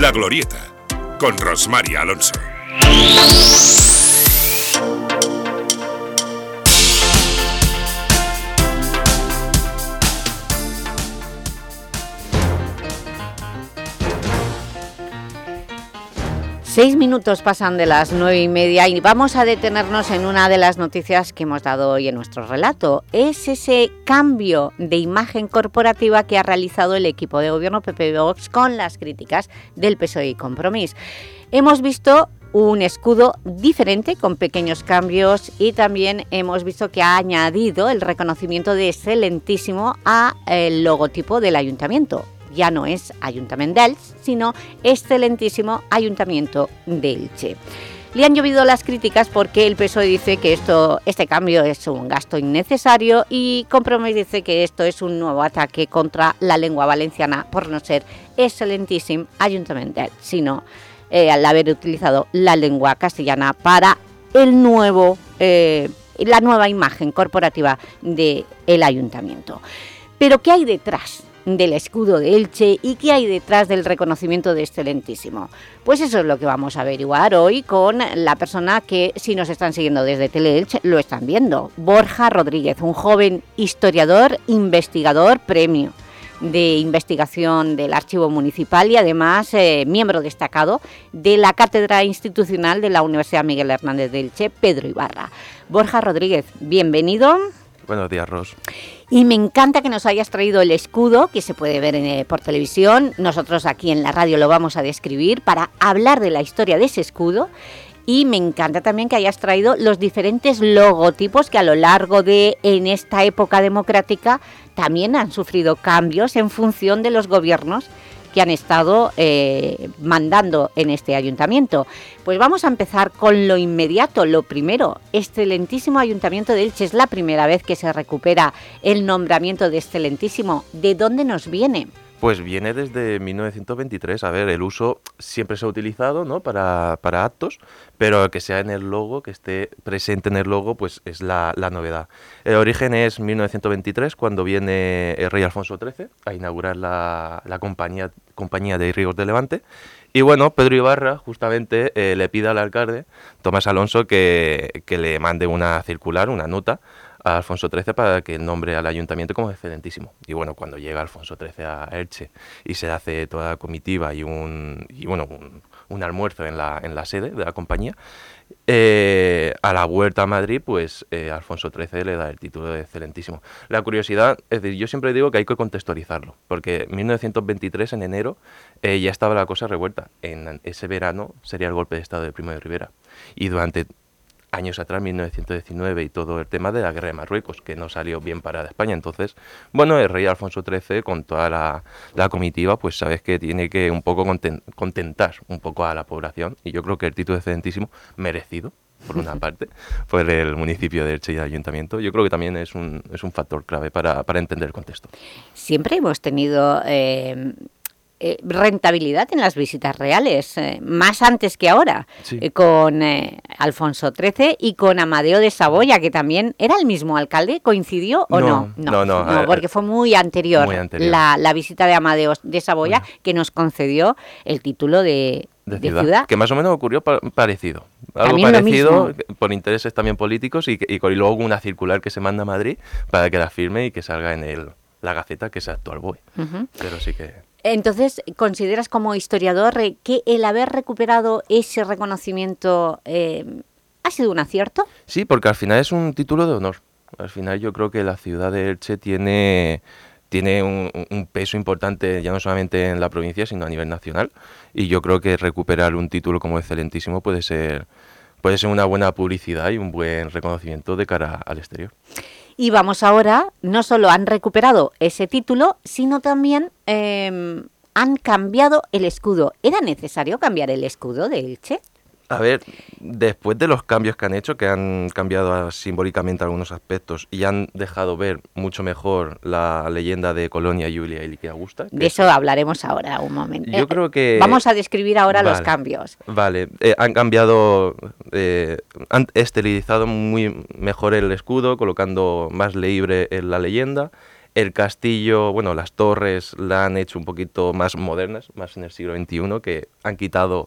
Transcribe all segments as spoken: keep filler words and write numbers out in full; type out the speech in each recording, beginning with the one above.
La Glorieta, con Rosmar Alonso. Seis minutos pasan de las nueve y media y vamos a detenernos en una de las noticias que hemos dado hoy en nuestro relato. Es ese cambio de imagen corporativa que ha realizado el equipo de gobierno P P Vox con las críticas del P S O E y Compromís. Hemos visto un escudo diferente con pequeños cambios y también hemos visto que ha añadido el reconocimiento de excelentísimo al logotipo del ayuntamiento. Ya no es Ayuntamiento de Elche, sino excelentísimo Ayuntamiento de Elche. Le han llovido las críticas porque el P S O E dice que esto, este cambio es un gasto innecesario y Compromís dice que esto es un nuevo ataque contra la lengua valenciana por no ser excelentísimo Ayuntamiento de Elche, sino eh, al haber utilizado la lengua castellana para el nuevo, eh, la nueva imagen corporativa del ayuntamiento. Pero ¿qué hay detrás del escudo de Elche y qué hay detrás del reconocimiento de excelentísimo? Pues eso es lo que vamos a averiguar hoy con la persona que, si nos están siguiendo desde Teleelche, lo están viendo. Borja Rodríguez, un joven historiador, investigador, premio de investigación del Archivo Municipal y además eh, miembro destacado de la Cátedra Institucional de la Universidad Miguel Hernández de Elche, Pedro Ibarra. Borja Rodríguez, bienvenido. Buenos días, Ros. Y me encanta que nos hayas traído el escudo, que se puede ver eh, por televisión. Nosotros aquí en la radio lo vamos a describir para hablar de la historia de ese escudo. Y me encanta también que hayas traído los diferentes logotipos que a lo largo de en esta época democrática también han sufrido cambios en función de los gobiernos que han estado eh, mandando en este ayuntamiento. Pues vamos a empezar con lo inmediato, lo primero. Excelentísimo Ayuntamiento de Elche, es la primera vez que se recupera el nombramiento de excelentísimo. ¿De dónde nos viene? Pues viene desde mil novecientos veintitrés. A ver, el uso siempre se ha utilizado, ¿no?, para, para actos, pero que sea en el logo, que esté presente en el logo, pues es la, la novedad. El origen es mil novecientos veintitrés, cuando viene el rey Alfonso trece a inaugurar la, la compañía, compañía de Ríos de Levante. Y bueno, Pedro Ibarra justamente eh, le pide al alcalde, Tomás Alonso, que, que le mande una circular, una nota, a Alfonso trece para que nombre al ayuntamiento como excelentísimo. Y bueno, cuando llega Alfonso trece a Elche y se hace toda la comitiva y un y bueno un, un almuerzo en la en la sede de la compañía, eh, a la vuelta a Madrid, pues eh, Alfonso trece le da el título de excelentísimo. La curiosidad, es decir, yo siempre digo que hay que contextualizarlo, porque en mil novecientos veintitrés, en enero, eh, ya estaba la cosa revuelta. En ese verano sería el golpe de estado de Primo de Rivera. Y durante años atrás, mil novecientos diecinueve, y todo el tema de la guerra de Marruecos, que no salió bien para España. Entonces, bueno, el rey Alfonso trece, con toda la, la comitiva, pues sabes que tiene que un poco contentar un poco a la población, y yo creo que el título de excelentísimo, merecido, por una parte, por el municipio de Elche y el ayuntamiento, yo creo que también es un, es un factor clave para, para entender el contexto. Siempre hemos tenido Eh... Eh, rentabilidad en las visitas reales, eh, más antes que ahora, sí. eh, con eh, Alfonso trece y con Amadeo de Saboya, que también era el mismo alcalde. ¿Coincidió o no? No, no, no, no, no porque fue muy anterior, muy anterior. La, la visita de Amadeo de Saboya, bueno, que nos concedió el título de, de, de ciudad, ciudad. Que más o menos ocurrió pa parecido. Algo también parecido, por intereses también políticos, y, y, y luego una circular que se manda a Madrid para que la firme y que salga en el, la Gaceta, que es actual B O E. Uh-huh. Pero sí que... Entonces, ¿consideras como historiador que el haber recuperado ese reconocimiento eh, ha sido un acierto? Sí, porque al final es un título de honor. Al final yo creo que la ciudad de Elche tiene, tiene un, un peso importante, ya no solamente en la provincia, sino a nivel nacional. Y yo creo que recuperar un título como excelentísimo puede ser, puede ser una buena publicidad y un buen reconocimiento de cara al exterior. Y vamos ahora, no solo han recuperado ese título, sino también eh, han cambiado el escudo. ¿Era necesario cambiar el escudo de Elche? A ver, después de los cambios que han hecho, que han cambiado simbólicamente algunos aspectos y han dejado ver mucho mejor la leyenda de Colonia, Julia y Liquia Augusta. De eso hablaremos ahora un momento. Yo eh, creo que... Vamos a describir ahora vale, los cambios. Vale, eh, han cambiado, eh, han esterilizado muy mejor el escudo, colocando más leíble en la leyenda. El castillo, bueno, las torres la han hecho un poquito más modernas, más en el siglo veintiuno, que han quitado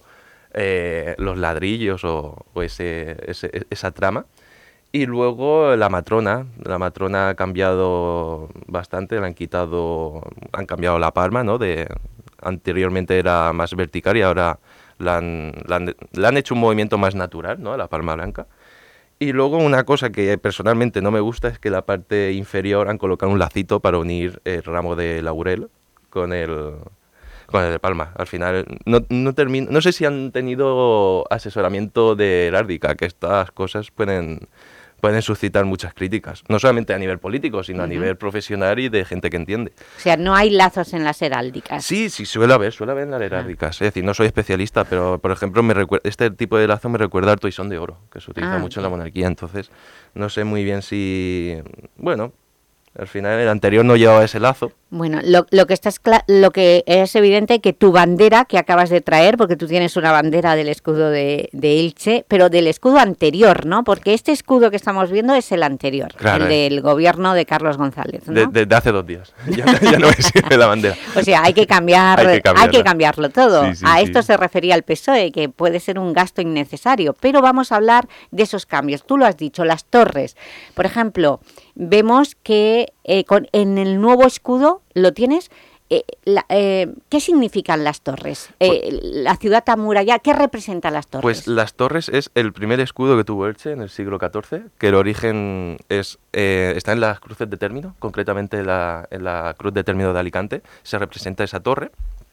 eh, los ladrillos o, o ese, ese, esa trama. Y luego la matrona, la matrona ha cambiado bastante, le han quitado, han cambiado la palma, ¿no? De, anteriormente era más vertical y ahora la han, la han, la han hecho un movimiento más natural, ¿no? La palma blanca. Y luego una cosa que personalmente no me gusta es que la parte inferior han colocado un lacito para unir el ramo de laurel con el, con el de palma. Al final no, no, termino, no sé si han tenido asesoramiento de heráldica, que estas cosas pueden... pueden suscitar muchas críticas, no solamente a nivel político, sino uh-huh. a nivel profesional y de gente que entiende. O sea, no hay lazos en las heráldicas. Sí, sí, suele haber, suele haber en las heráldicas. Ah. Es decir, no soy especialista, pero, por ejemplo, me recuerda, este tipo de lazo me recuerda al toisón de oro, que se utiliza ah, mucho en la monarquía, entonces no sé muy bien si... Bueno, al final el anterior no llevaba ese lazo. Bueno, lo, lo, que está es lo que es evidente que tu bandera que acabas de traer, porque tú tienes una bandera del escudo de, de Elche, pero del escudo anterior, ¿no? Porque este escudo que estamos viendo es el anterior, claro, el es. del gobierno de Carlos González, ¿no? De, de, de hace dos días, ya, ya no me sirve la bandera. O sea, hay que, cambiar, hay, que hay que cambiarlo todo. Sí, sí, a sí. esto se refería el P S O E, que puede ser un gasto innecesario, pero vamos a hablar de esos cambios. Tú lo has dicho, las torres. Por ejemplo, vemos que eh, con, en el nuevo escudo, ¿lo tienes? Eh, la, eh, ¿Qué significan las torres? Eh, pues, la ciudad amurallada, ¿qué representan las torres? Pues las torres es el primer escudo que tuvo Elche en el siglo catorce, que el origen es eh, está en las cruces de término, concretamente en la, en la cruz de término de Alicante, se representa esa torre.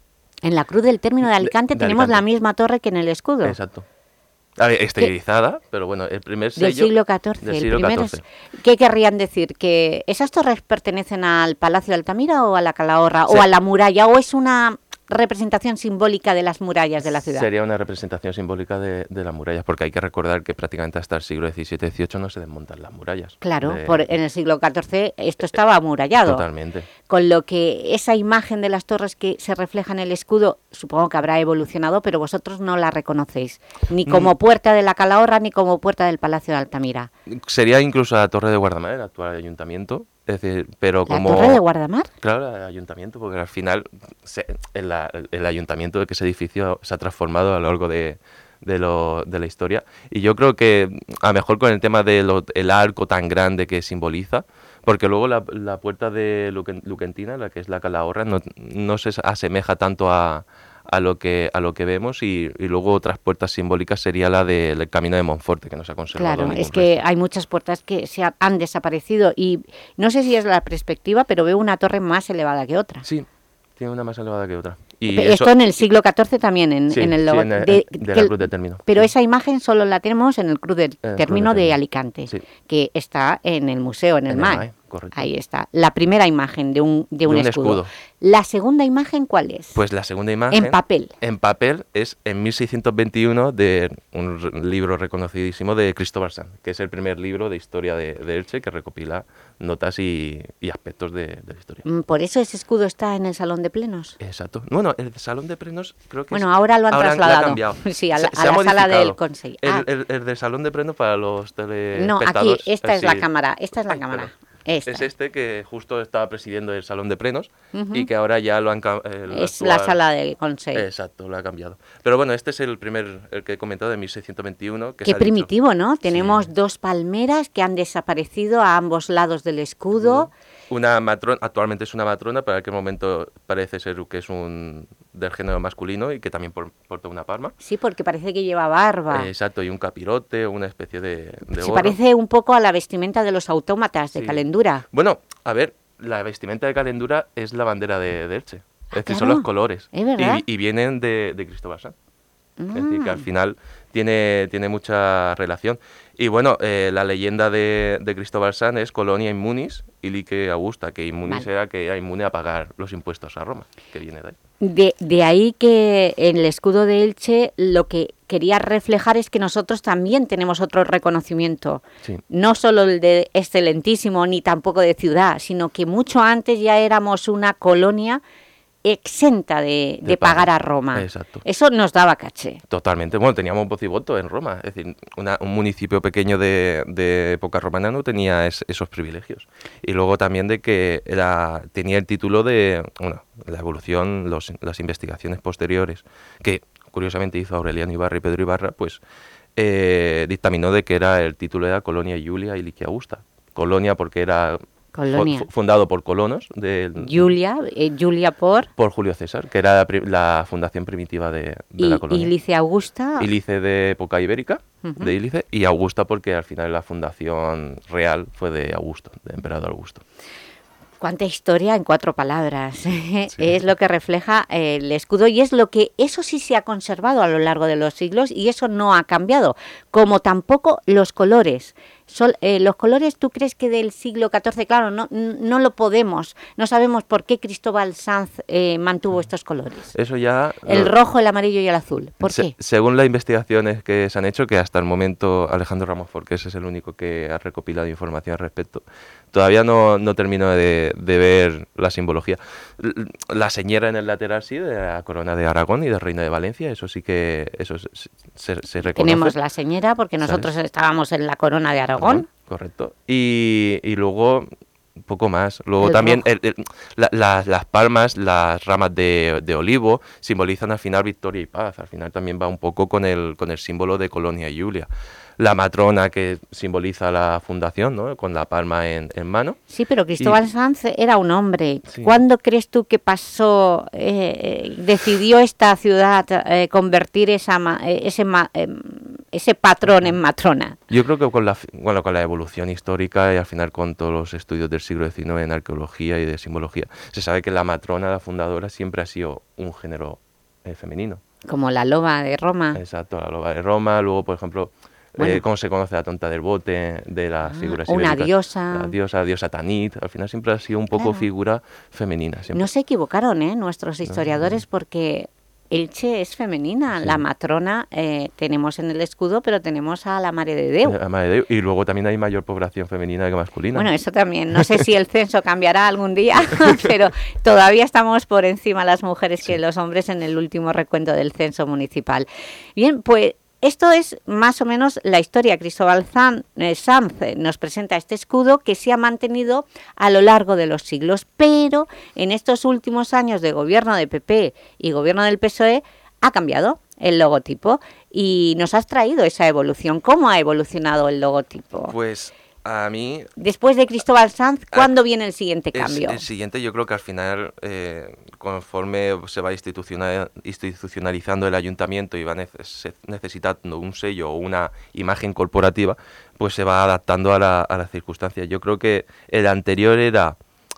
En la cruz del término de Alicante de, de tenemos Alicante. La misma torre que en el escudo. Exacto. A ver, esterilizada, ¿Qué? Pero bueno, el primer sello... Del siglo catorce. Del el siglo primer catorce. Es, ¿qué querrían decir? ¿Que esas torres pertenecen al Palacio de Altamira o a la Calahorra sí. o a la muralla? ¿O es una representación simbólica de las murallas de la ciudad? Sería una representación simbólica de, de las murallas, porque hay que recordar que prácticamente hasta el siglo diecisiete dieciocho no se desmontan las murallas. Claro, de... por, en el siglo catorce esto estaba amurallado. Totalmente. Con lo que esa imagen de las torres que se refleja en el escudo, supongo que habrá evolucionado, pero vosotros no la reconocéis, ni como mm. puerta de la Calahorra, ni como puerta del Palacio de Altamira. Sería incluso la Torre de Guardamar, el actual ayuntamiento. Es decir, pero ¿La como... Torre de Guardamar? Claro, el ayuntamiento, porque al final se, el, el ayuntamiento de que ese edificio se ha transformado a lo largo de, de, lo, de la historia. Y yo creo que a lo mejor con el tema del arco tan grande que simboliza, porque luego la, la puerta de Luquentina, la que es la Calahorra, no, no se asemeja tanto a... a lo que a lo que vemos y, y luego otras puertas simbólicas sería la del Camino de Monforte, que no se ha conservado. Claro, es que resto. Hay muchas puertas que se ha, han desaparecido y no sé si es la perspectiva, pero veo una torre más elevada que otra. Sí, tiene una más elevada que otra. Y esto eso, en el siglo catorce también, en, sí, en el logo sí, en el, de, de la cruz de término. Pero esa imagen solo la tenemos en el cruz de eh, término de, de Alicante, sí. que está en el museo, en el, en el M A E. M A E. Correcto. Ahí está, la primera imagen de un, de un, de un escudo. escudo. ¿La segunda imagen cuál es? Pues la segunda imagen... En papel. En papel es en mil seiscientos veintiuno de un libro reconocidísimo de Cristóbal Sanz, que es el primer libro de historia de, de Elche que recopila notas y, y aspectos de, de la historia. ¿Por eso ese escudo está en el Salón de Plenos? Exacto. Bueno, el Salón de Plenos creo que Bueno, es, ahora lo han ahora trasladado. Han cambiado. Sí, a la, se, a la sala del Consejo. Ah. El, el, el del Salón de Plenos para los telespectadores. No, aquí, esta es sí. la cámara, esta es la Ay, cámara. Perdón. Esta. Es este que justo estaba presidiendo el Salón de Plenos uh-huh. y que ahora ya lo han cambiado. Es actual... la sala del Consejo. Exacto, lo ha cambiado. Pero bueno, este es el primer, el que he comentado de mil seiscientos veintiuno. Que Qué primitivo, dicho. ¿No? Tenemos sí. dos palmeras que han desaparecido a ambos lados del escudo. Uh-huh. Una matrona, actualmente es una matrona, pero en aquel momento parece ser que es un del género masculino y que también por, porta una palma. Sí, porque parece que lleva barba. Eh, exacto, y un capirote, una especie de, de Se gorro. parece un poco a la vestimenta de los autómatas de sí. Calendura. Bueno, a ver, la vestimenta de Calendura es la bandera de, de Elche. Ah, es decir, claro. son los colores. ¿Es verdad? Y, y vienen de, de Cristóbal Sanz. Mm. Es decir, que al final tiene, tiene mucha relación. Y bueno, eh, la leyenda de, de Cristóbal Sanz es Colonia Immunis Ilique Augusta, que Immunis vale. Era que era inmune a pagar los impuestos a Roma, que viene de ahí. De, de ahí que en el escudo de Elche lo que quería reflejar es que nosotros también tenemos otro reconocimiento. Sí. No solo el de excelentísimo ni tampoco de ciudad, sino que mucho antes ya éramos una colonia exenta de, de, de pagar a Roma. Exacto. Eso nos daba caché. Totalmente. Bueno, teníamos voz y voto en Roma. Es decir, una, un municipio pequeño de, de época romana no tenía es, esos privilegios. Y luego también de que era tenía el título de, bueno, la evolución, los, las investigaciones posteriores, que curiosamente hizo Aureliano Ibarra y Pedro Ibarra, pues eh, dictaminó de que era el título era Colonia Julia y Licia Augusta. Colonia porque era... Colonia. Fundado por colonos. De, Julia, eh, Julia por... Por Julio César, que era la, la fundación primitiva de, de y, la colonia. ¿Y Licia Augusta? Ilice de época ibérica, uh-huh. de Ilice, y Augusta porque al final la fundación real fue de Augusto, de emperador Augusto. Cuánta historia en cuatro palabras. Sí. Es lo que refleja el escudo y es lo que, eso sí se ha conservado a lo largo de los siglos y eso no ha cambiado, como tampoco los colores. Sol, eh, los colores, ¿tú crees que del siglo catorce? Claro, no, no lo podemos, no sabemos por qué Cristóbal Sanz eh, mantuvo estos colores. Eso ya... El lo, rojo, el amarillo y el azul. ¿Por se, qué? Según las investigaciones que se han hecho, que hasta el momento Alejandro Ramos Forqués es el único que ha recopilado información al respecto, todavía no, no termino de, de ver la simbología. La señera en el lateral sí, de la corona de Aragón y de Reina de Valencia, eso sí que eso se, se, se reconoce. Tenemos la señera porque nosotros ¿sabes? Estábamos en la corona de Aragón. Correcto. Y, y luego, un poco más. Luego el también el, el, la, la, las palmas, las ramas de, de olivo, simbolizan al final victoria y paz. Al final también va un poco con el, con el símbolo de Colonia y Julia. La matrona que simboliza la fundación, ¿no? Con la palma en, en mano. Sí, pero Cristóbal y... Sanz era un hombre. Sí. ¿Cuándo crees tú que pasó, eh, decidió esta ciudad eh, convertir esa, eh, ese, eh, ese patrón en matrona? Yo creo que con la, bueno, con la evolución histórica y al final con todos los estudios del siglo diecinueve en arqueología y de simbología, se sabe que la matrona, la fundadora, siempre ha sido un género eh, femenino. Como la loba de Roma. Exacto, la loba de Roma. Luego, por ejemplo... Bueno. Eh, cómo se conoce la tonta del bote, de las ah, figuras una ibéricas, diosa. La diosa, diosa Tanit, al final siempre ha sido un poco claro. figura femenina. Siempre. No se equivocaron ¿eh? nuestros historiadores no, no. porque Elche es femenina, sí. La matrona eh, tenemos en el escudo, pero tenemos a la Mare de Déu. La Mare de Déu. Y luego también hay mayor población femenina que masculina. Bueno, eso también, no sé si el censo cambiará algún día, pero todavía estamos por encima las mujeres sí. que los hombres en el último recuento del censo municipal. Bien, pues... Esto es más o menos la historia. Cristóbal Sanz eh, nos presenta este escudo que se ha mantenido a lo largo de los siglos, pero en estos últimos años de gobierno de P P y gobierno del P S O E ha cambiado el logotipo y nos has traído esa evolución. ¿Cómo ha evolucionado el logotipo? Pues... A mí... Después de Cristóbal Sanz, ¿cuándo a, viene el siguiente cambio? El, el siguiente yo creo que al final, eh, conforme se va institucional, institucionalizando el ayuntamiento y va neces necesitando un sello o una imagen corporativa, pues se va adaptando a, la, a las circunstancias. Yo creo que el anterior era,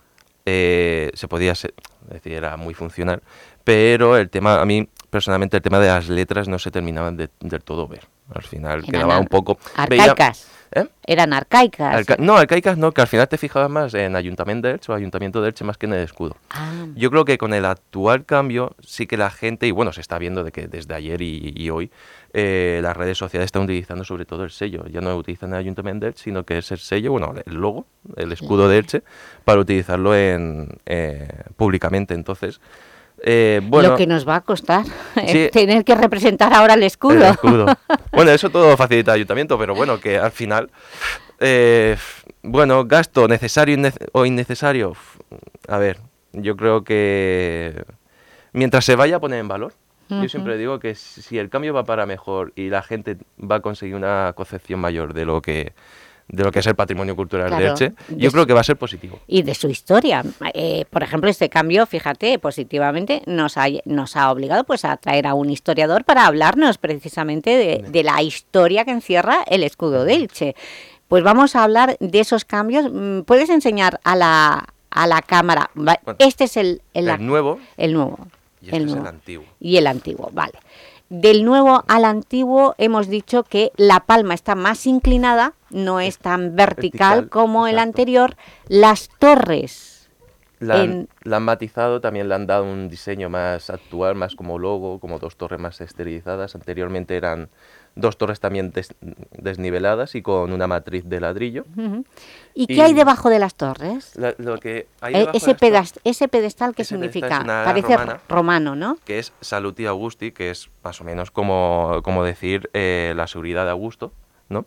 eh, se podía ser, es decir, era muy funcional, pero el tema, a mí personalmente el tema de las letras no se terminaban de, del todo ver. Al final Eran quedaba un poco... Arcaicas. Veía, ¿Eh? Eran arcaicas. Arca no, arcaicas no, que al final te fijabas más en Ayuntamiento de Elche o Ayuntamiento de Elche más que en el escudo. Ah. Yo creo que con el actual cambio sí que la gente, y bueno, se está viendo de que desde ayer y, y hoy, eh, las redes sociales están utilizando sobre todo el sello. Ya no utilizan el Ayuntamiento de Elche, sino que es el sello, bueno, el logo, el escudo de Elche, para utilizarlo en, eh, públicamente. Entonces... Eh, bueno, lo que nos va a costar sí, tener que representar ahora el escudo. El escudo. Bueno, eso todo facilita el ayuntamiento, pero bueno, que al final, eh, bueno, gasto necesario o innecesario, a ver, yo creo que mientras se vaya a poner en valor, uh-huh. yo siempre digo que si el cambio va para mejor y la gente va a conseguir una concepción mayor de lo que... de lo que es el patrimonio cultural claro, de Elche, yo creo que va a ser positivo. Y de su historia. Eh, por ejemplo, este cambio, fíjate, positivamente nos ha, nos ha obligado pues, a traer a un historiador para hablarnos precisamente de, de la historia que encierra el escudo de Elche. Pues vamos a hablar de esos cambios. ¿Puedes enseñar a la, a la cámara? Bueno, este es el, el, el nuevo. El nuevo. Y este el es nuevo. el antiguo. Y el antiguo, vale. Del nuevo al antiguo hemos dicho que la palma está más inclinada, no es tan vertical, vertical como exacto. el anterior. Las torres La han, en... la han matizado, también le han dado un diseño más actual, más como logo, como dos torres más esterilizadas. Anteriormente eran dos torres también des, desniveladas y con una matriz de ladrillo. Uh-huh. ¿Y, ¿Y qué y hay debajo de las torres? La, lo que hay eh, ese, de pedast ese pedestal, ¿qué ese significa? pedestal es Parece romana, romano, ¿no? Que es Saluti Augusti, que es más o menos como, como decir eh, la seguridad de Augusto, ¿no?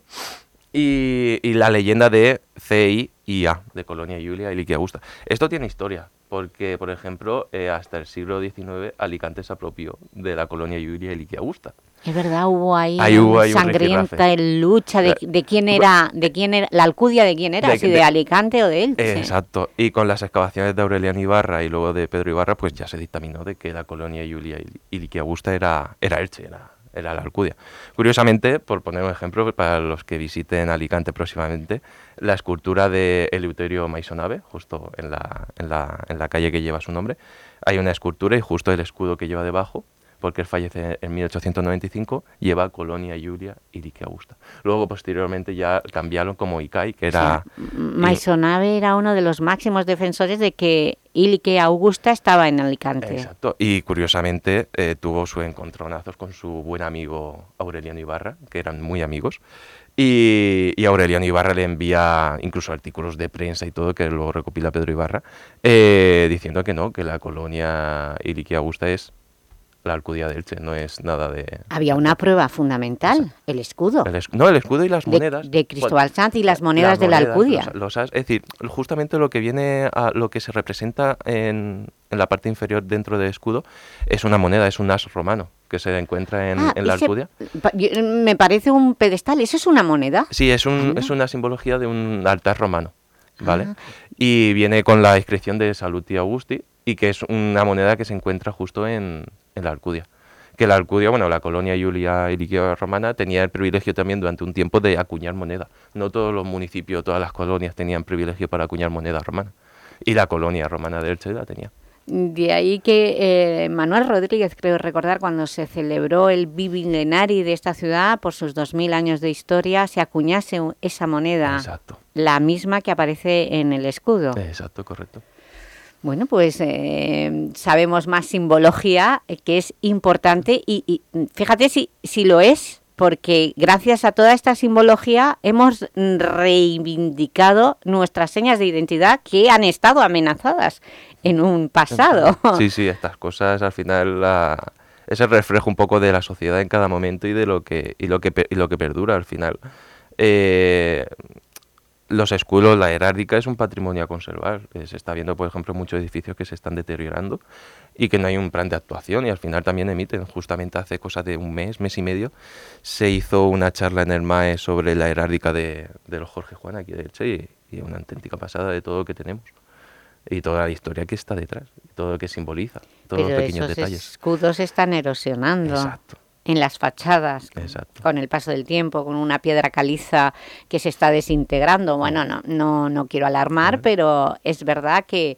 Y, y la leyenda de C I I A, de Colonia Iulia y Licia Augusta. Esto tiene historia, porque, por ejemplo, eh, hasta el siglo diecinueve Alicante se apropió de la Colonia Iulia y Licia Augusta. Es verdad, hubo ahí, ahí hubo, ahí sangrienta lucha de, de quién era, de quién era, la alcudia de quién era, de, si de, de Alicante o de Elche. Eh, exacto, y con las excavaciones de Aureliano Ibarra y luego de Pedro Ibarra, pues ya se dictaminó de que la Colonia Iulia y Licia Augusta era, era Elche, era... era la Alcudia. Curiosamente, por poner un ejemplo, para los que visiten Alicante próximamente, la escultura de Eleuterio Maisonave, justo en la, en, la, en la calle que lleva su nombre, hay una escultura y justo el escudo que lleva debajo, porque él fallece en mil ochocientos noventa y cinco, lleva Colonia Iulia y Licia Augusta. Luego, posteriormente, ya cambiaron como Icai, que era... Sí, Maisonave era uno de los máximos defensores de que Licia Augusta estaba en Alicante. Exacto, y curiosamente eh, tuvo sus encontronazos con su buen amigo Aureliano Ibarra, que eran muy amigos, y, y Aureliano Ibarra le envía incluso artículos de prensa y todo, que luego recopila Pedro Ibarra, eh, diciendo que no, que la Colonia Licia Augusta es la Alcudia de Elche, no es nada de... Había una prueba fundamental, Exacto. el escudo. El es... No, el escudo y las de, monedas. De Cristóbal Sanz y las monedas las de monedas, la Alcudia. Los, los as, es decir, justamente lo que viene a lo que se representa en, en la parte inferior dentro del escudo es una moneda, es un as romano que se encuentra en, ah, en la ese, Alcudia. Me parece un pedestal, ¿eso es una moneda? Sí, es, un, ah, es una simbología de un altar romano, ¿vale? Ah. Y viene con la inscripción de Saluti Augusti, y que es una moneda que se encuentra justo en, en la Alcudia. Que la Alcudia, bueno, la Colonia Iulia y Licia romana tenía el privilegio también durante un tiempo de acuñar moneda. No todos los municipios, todas las colonias tenían privilegio para acuñar moneda romana. Y la Colonia romana de Elche la tenía. De ahí que eh, Manuel Rodríguez, creo recordar, cuando se celebró el bibilenari de esta ciudad, por sus dos mil años de historia, se acuñase esa moneda. Exacto. La misma que aparece en el escudo. Exacto, correcto. Bueno, pues eh, sabemos más simbología, eh, que es importante, y, y fíjate si, si lo es, porque gracias a toda esta simbología hemos reivindicado nuestras señas de identidad que han estado amenazadas en un pasado. Sí, sí, estas cosas al final la, es el reflejo un poco de la sociedad en cada momento y de lo que y lo que y lo que perdura al final. Eh, Los escudos, la heráldica es un patrimonio a conservar. Se está viendo, por ejemplo, muchos edificios que se están deteriorando y que no hay un plan de actuación, y al final también emiten. Justamente hace cosa de un mes, mes y medio, se hizo una charla en el M A E sobre la heráldica de, de los Jorge Juan aquí de Elche, y, y una auténtica pasada de todo lo que tenemos. Y toda la historia que está detrás, todo lo que simboliza, todos Pero los pequeños esos detalles. Los escudos están erosionando. Exacto. En las fachadas, Exacto. Con el paso del tiempo, con una piedra caliza que se está desintegrando. Bueno, no, no, no quiero alarmar, uh-huh. pero es verdad que,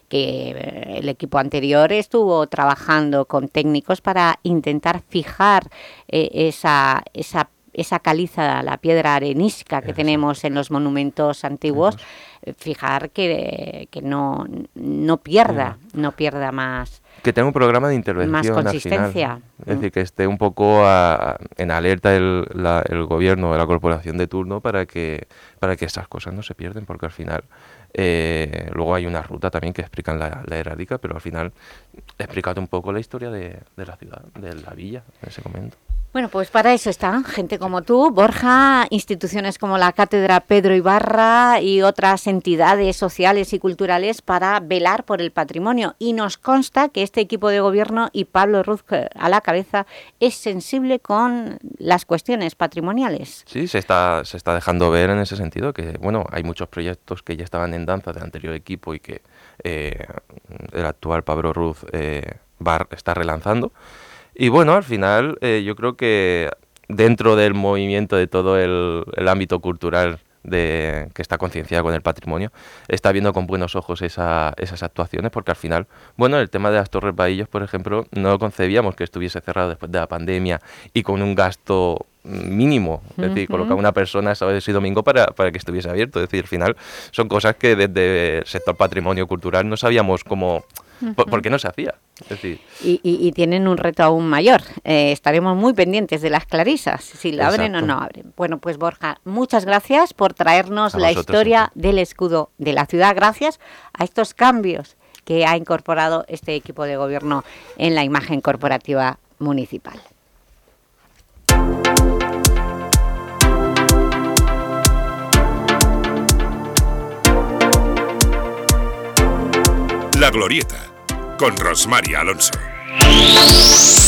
que el equipo anterior estuvo trabajando con técnicos para intentar fijar eh, esa, esa, esa caliza, la piedra arenística que Exacto. tenemos en los monumentos antiguos, uh-huh. fijar que, que no, no pierda, uh-huh. no pierda más. Que tenga un programa de intervención más consistencia. Al final. Es decir, que esté un poco a, en alerta el, la, el gobierno o la corporación de turno para que para que estas cosas no se pierden, porque al final eh, luego hay una ruta también que explican la, la heráldica, pero al final explícate un poco la historia de, de la ciudad, de la villa en ese momento. Bueno, pues para eso están gente como tú, Borja, instituciones como la Cátedra Pedro Ibarra y otras entidades sociales y culturales para velar por el patrimonio. Y nos consta que este equipo de gobierno y Pablo Ruz a la cabeza es sensible con las cuestiones patrimoniales. Sí, se está, se está dejando ver en ese sentido que, bueno, hay muchos proyectos que ya estaban en danza del anterior equipo y que eh, el actual Pablo Ruz eh, va, está relanzando. Y bueno, al final eh, yo creo que dentro del movimiento de todo el, el ámbito cultural de, que está concienciado con el patrimonio, está viendo con buenos ojos esa, esas actuaciones, porque al final, bueno, el tema de las Torres Bahillos, por ejemplo, no concebíamos que estuviese cerrado después de la pandemia y con un gasto mínimo, es decir, colocar una persona sábado y domingo para, para que estuviese abierto. Es decir, al final son cosas que desde el sector patrimonio cultural no sabíamos cómo, uh-huh. por, por qué no se hacía. Es decir, y, y, y tienen un reto aún mayor. Eh, estaremos muy pendientes de las clarisas, si la Exacto. abren o no abren. Bueno, pues Borja, muchas gracias por traernos la historia siempre. del escudo de la ciudad, gracias a estos cambios que ha incorporado este equipo de gobierno en la imagen corporativa municipal. La Glorieta, con Rosmar Alonso.